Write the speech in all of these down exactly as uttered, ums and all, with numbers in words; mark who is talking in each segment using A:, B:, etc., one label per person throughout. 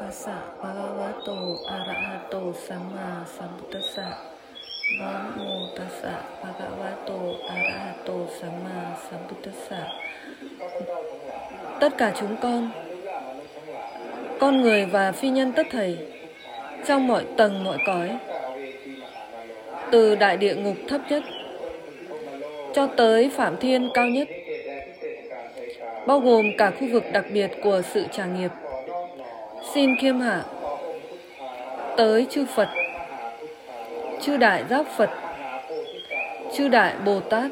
A: tassa bhagavato arahato samma sambuddhassa. Nam mô tassa bhagavato arahato samma sambuddhassa. Tất cả chúng con, con người và phi nhân tất thảy, trong mọi tầng mọi cõi, từ đại địa ngục thấp nhất cho tới phạm thiên cao nhất, bao gồm cả khu vực đặc biệt của sự trả nghiệp, xin khiêm hạ tới chư Phật, chư Đại Giác Phật, chư Đại Bồ Tát,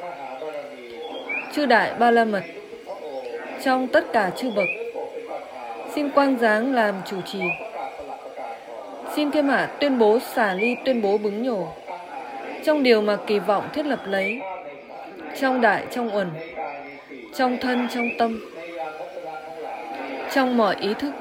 A: chư Đại Ba La Mật, trong tất cả chư bậc, xin quang giáng làm chủ trì. Xin khiêm hạ tuyên bố xả ly, tuyên bố bứng nhổ, trong điều mà kỳ vọng thiết lập lấy, trong đại, trong uẩn, trong thân, trong tâm, trong mọi ý thức,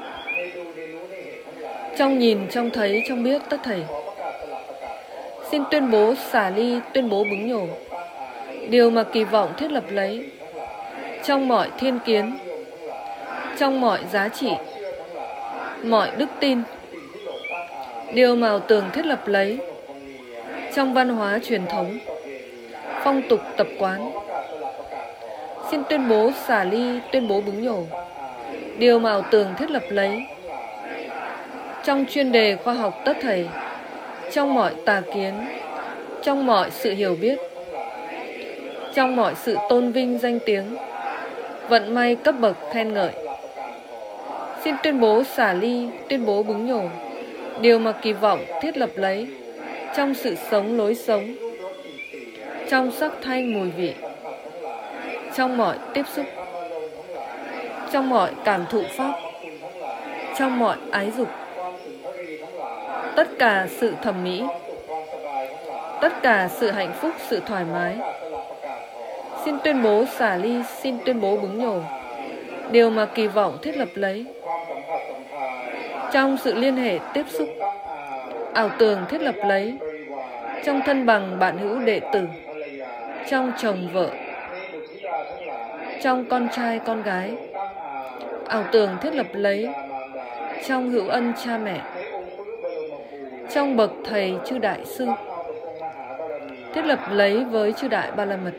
A: trong nhìn, trong thấy, trong biết tất thảy. Xin tuyên bố xả ly, tuyên bố bứng nhổ, điều mà kỳ vọng thiết lập lấy, trong mọi thiên kiến, trong mọi giá trị, mọi đức tin, điều mà ảo tưởng thiết lập lấy, trong văn hóa truyền thống, phong tục tập quán. Xin tuyên bố xả ly, tuyên bố bứng nhổ, điều mà ảo tưởng thiết lập lấy, trong chuyên đề khoa học tất thảy, trong mọi tà kiến, trong mọi sự hiểu biết, trong mọi sự tôn vinh danh tiếng, vận may cấp bậc khen ngợi. Xin tuyên bố xả ly, tuyên bố bứng nhổ, điều mà kỳ vọng thiết lập lấy, trong sự sống lối sống, trong sắc thanh mùi vị, trong mọi tiếp xúc, trong mọi cảm thụ pháp, trong mọi ái dục, tất cả sự thẩm mỹ, tất cả sự hạnh phúc, sự thoải mái. Xin tuyên bố xả ly, xin tuyên bố bứng nhổ, điều mà kỳ vọng thiết lập lấy, trong sự liên hệ tiếp xúc, ảo tưởng thiết lập lấy, trong thân bằng bạn hữu đệ tử, trong chồng vợ, trong con trai con gái, ảo tưởng thiết lập lấy, trong hữu ân cha mẹ, trong bậc thầy chư đại sư, thiết lập lấy với chư Đại Ba La Mật.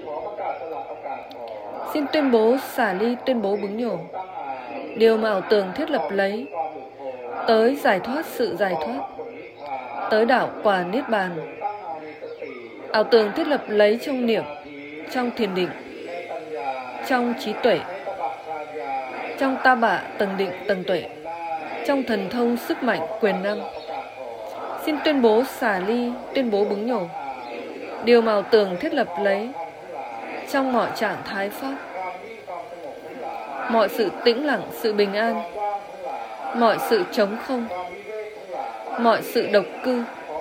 A: Xin tuyên bố xả ly, tuyên bố bứng nhổ, điều mà ảo tưởng thiết lập lấy, tới giải thoát sự giải thoát, tới đạo quả niết bàn, ảo tưởng thiết lập lấy trong niệm, trong thiền định, trong trí tuệ, trong ta bạ tầng định tầng tuệ, trong thần thông sức mạnh quyền năng. Xin tuyên bố xả ly, tuyên bố bứng nhổ, điều mà ảo tưởng thiết lập lấy, trong mọi trạng thái pháp, mọi sự tĩnh lặng, sự bình an, mọi sự trống không, mọi sự độc cư.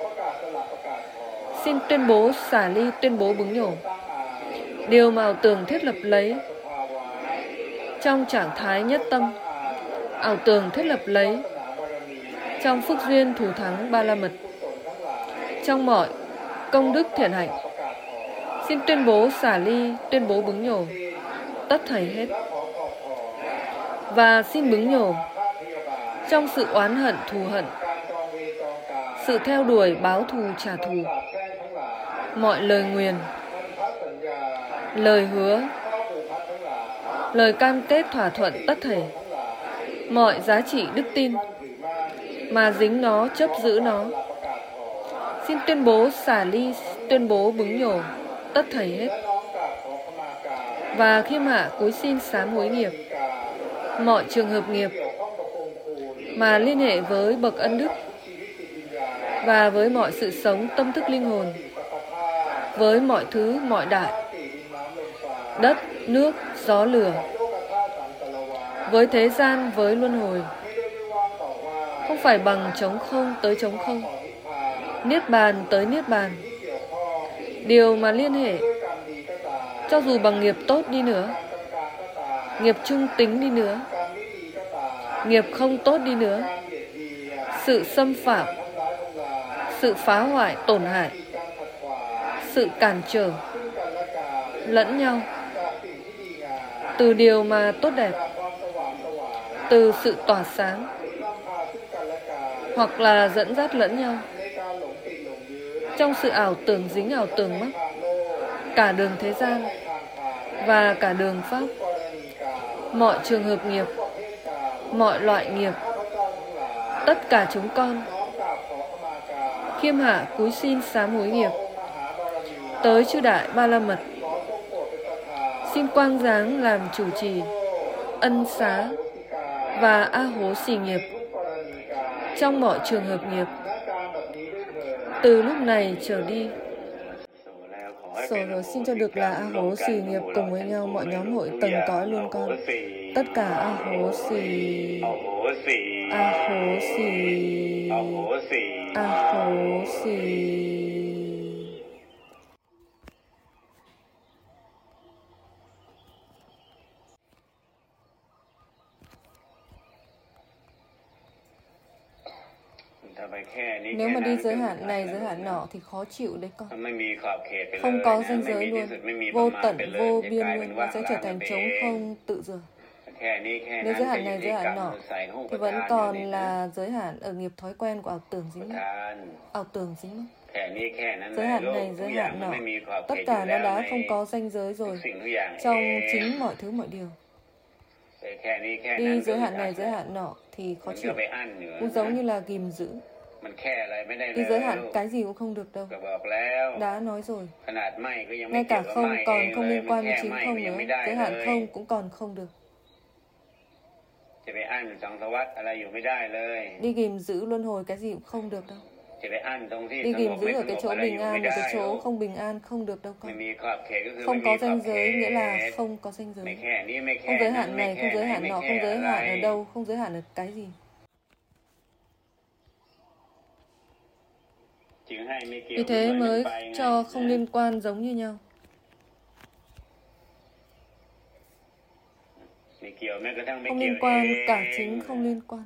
A: Xin tuyên bố xả ly, tuyên bố bứng nhổ, điều mà ảo tưởng thiết lập lấy, trong trạng thái nhất tâm, ảo tưởng thiết lập lấy, trong phước duyên thù thắng Ba La Mật, trong mọi công đức thiện hạnh. Xin tuyên bố xả ly, tuyên bố bứng nhổ, tất thảy hết. Và xin bứng nhổ, trong sự oán hận thù hận, sự theo đuổi báo thù trả thù, mọi lời nguyền, lời hứa, lời cam kết thỏa thuận tất thảy, mọi giá trị đức tin mà dính nó, chấp giữ nó. Xin tuyên bố xả ly, tuyên bố bứng nhổ, tất thảy hết. Và khiêm hạ cúi xin sám hối nghiệp, mọi trường hợp nghiệp mà liên hệ với bậc ân đức và với mọi sự sống tâm thức linh hồn, với mọi thứ mọi đại, đất, nước, gió, lửa, với thế gian, với luân hồi, không phải bằng trống không tới trống không, niết bàn tới niết bàn, điều mà liên hệ, cho dù bằng nghiệp tốt đi nữa, nghiệp trung tính đi nữa, nghiệp không tốt đi nữa, sự xâm phạm, sự phá hoại, tổn hại, sự cản trở lẫn nhau, từ điều mà tốt đẹp, từ sự tỏa sáng, hoặc là dẫn dắt lẫn nhau trong sự ảo tưởng dính ảo tưởng mắc, cả đường thế gian và cả đường pháp, mọi trường hợp nghiệp, mọi loại nghiệp, tất cả chúng con khiêm hạ cúi xin sám hối nghiệp tới chư đại ba la mật, xin quang giáng làm chủ trì ân xá và a hố xì nghiệp trong mọi trường hợp nghiệp từ lúc này trở đi. Rồi rồi xin cho được là a hố xì nghiệp cùng với nhau mọi nhóm hội tầng cõi luôn con. Tất cả a hố xì, a hố xì, a hố xì. Nếu mà đi giới hạn này, giới hạn nọ thì khó chịu đấy con. Không có ranh giới luôn, vô tận, vô biên luôn, nó sẽ trở thành trống không tự dường. Nếu giới hạn này, giới hạn nọ thì vẫn còn là giới hạn ở nghiệp thói quen của ảo tưởng dính mắc. Ảo tưởng dính mắc. Giới hạn này, giới hạn nọ, tất cả nó đã không có ranh giới rồi trong chính mọi thứ mọi điều. Đi giới hạn này, giới hạn nọ thì khó chịu, cũng giống như là ghim giữ. Đi giới hạn cái gì cũng không được đâu. Đã nói rồi, ngay cả không còn không liên quan đến chính không nữa, giới hạn không cũng còn không được. Đi ghim giữ luân hồi cái gì cũng không được đâu. Đi ghim giữ ở cái chỗ bình an, ở cái chỗ không bình an không được đâu con. Không có ranh giới nghĩa là không có ranh giới. Không giới hạn này, không giới hạn nọ, không giới hạn ở đâu, không giới hạn ở cái gì. Vì thế mới cho không liên quan giống như nhau. Không liên quan, cả chính không liên quan.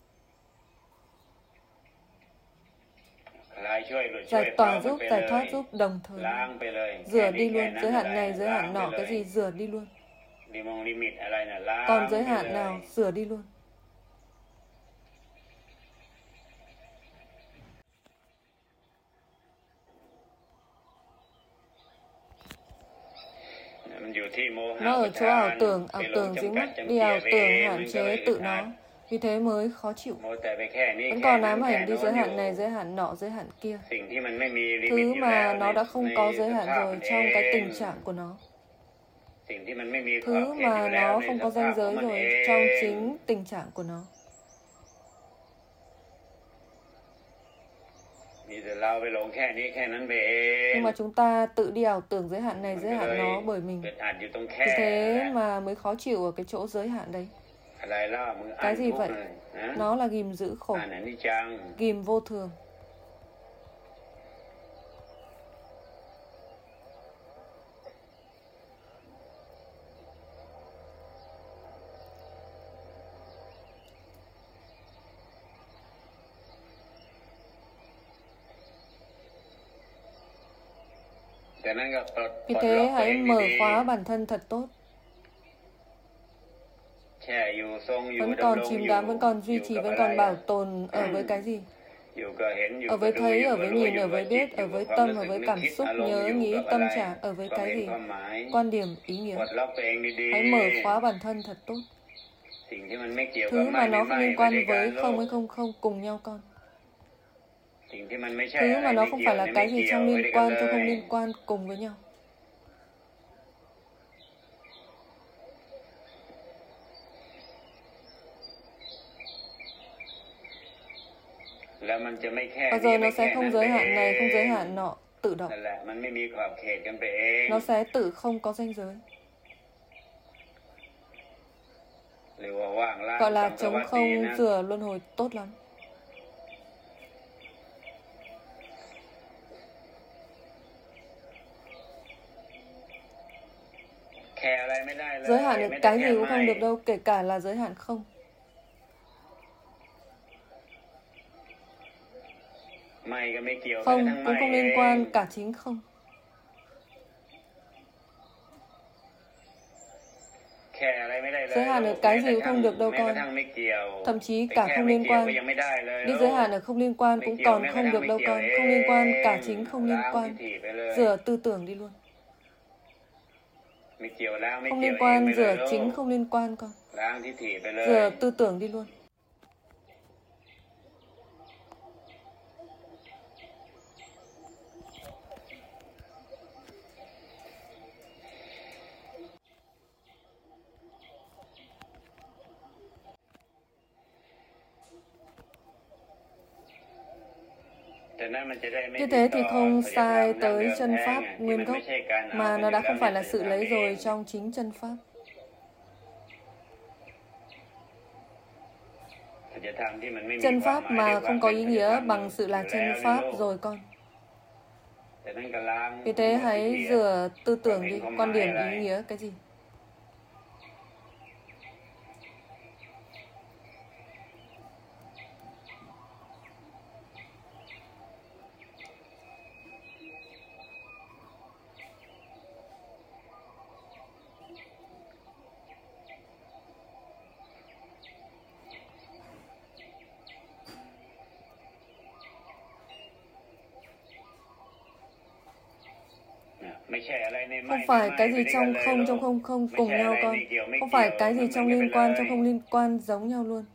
A: Giải tỏa giúp, giải thoát giúp đồng thời. Rửa đi luôn, giới hạn này, giới hạn nọ, cái gì rửa đi luôn. Còn giới hạn nào, rửa đi luôn. Nó ở chỗ ảo tưởng, ảo tưởng dính mắc, đi ảo tưởng hạn chế tự nó. Vì thế mới khó chịu. Vẫn còn ám ảnh đi giới hạn này, giới hạn nọ, giới hạn kia. Thứ mà nó đã không có giới hạn rồi trong cái tình trạng của nó. Thứ mà nó không có ranh giới rồi trong chính tình trạng của nó. Nhưng mà chúng ta tự đi ảo tưởng giới hạn này, giới hạn nó bởi mình. Vì thế mà mới khó chịu ở cái chỗ giới hạn đấy. Cái gì vậy? Nó là ghim giữ khổ, ghim vô thường. Vì thế hãy mở khóa bản thân thật tốt. Vẫn còn chìm đắm, vẫn còn duy trì, vẫn còn bảo tồn ở với cái gì? Ở với thấy, ở với nhìn, ở với biết, ở với tâm, ở với cảm xúc, nhớ, nghĩ, tâm trạng, ở với cái gì? Quan điểm, ý nghĩa. Hãy mở khóa bản thân thật tốt. Thứ mà nó không liên quan với không hay không không cùng nhau con. Thứ mà nó không phải là cái gì trong liên quan cho không liên quan cùng với nhau. Và rồi nó sẽ không giới hạn này, không giới hạn nọ, tự động. Nó sẽ tự không có ranh giới. Gọi là trống không rửa luân hồi tốt lắm. Giới hạn được cái gì cũng không được đâu, kể cả là giới hạn không. Không, cũng không liên quan, cả chính không. Giới hạn ở cái gì cũng không được đâu con. Thậm chí cả không liên quan. Đi giới hạn ở không liên quan cũng còn không được đâu con. Không liên quan, cả chính không liên quan. Rửa tư tưởng đi luôn. Không liên quan, rửa chính không liên quan con. Rửa tư tưởng đi luôn. Như thế thì không sai tới chân pháp nguyên gốc, mà nó đã không phải là sự lấy rồi trong chính chân pháp. Chân pháp mà không có ý nghĩa bằng sự là chân pháp rồi con. Vì thế hãy rửa tư tưởng đi, quan điểm, ý nghĩa cái gì. Không phải cái gì trong không trong không không cùng nhau con. Không phải cái gì trong liên quan trong không liên quan giống nhau luôn.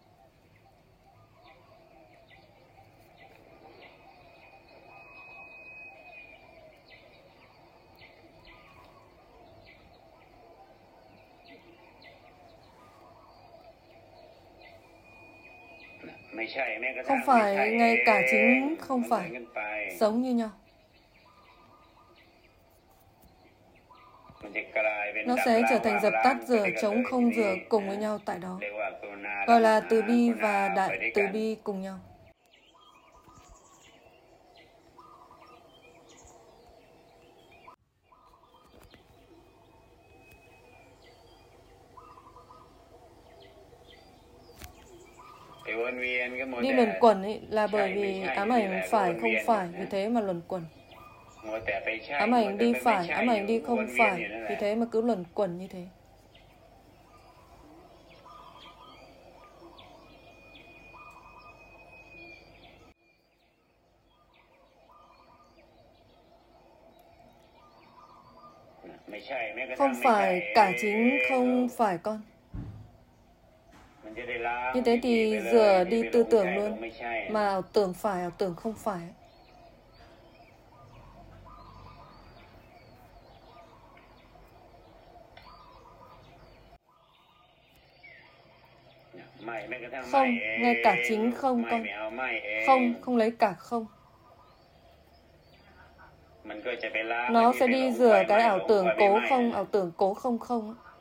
A: Không phải ngay cả chính không phải giống như nhau. Nó sẽ trở thành dập tắt, rửa trống không rửa cùng với nhau tại đó. Gọi là từ bi và đại từ bi cùng nhau. Đi luẩn quẩn ấy là bởi vì ám ảnh phải không phải, vì thế mà luẩn quẩn. Ám ảnh đi phải, ám ảnh đi không phải, vì thế mà cứ luẩn quẩn như thế. Không phải cả chính không phải con. Như thế thì rửa đi tư tưởng luôn, mà ảo tưởng phải, ảo tưởng không phải. Không, ngay cả chính không con. Không, không lấy cả không. Nó sẽ đi rửa cái ảo tưởng cố không, ảo tưởng cố không không.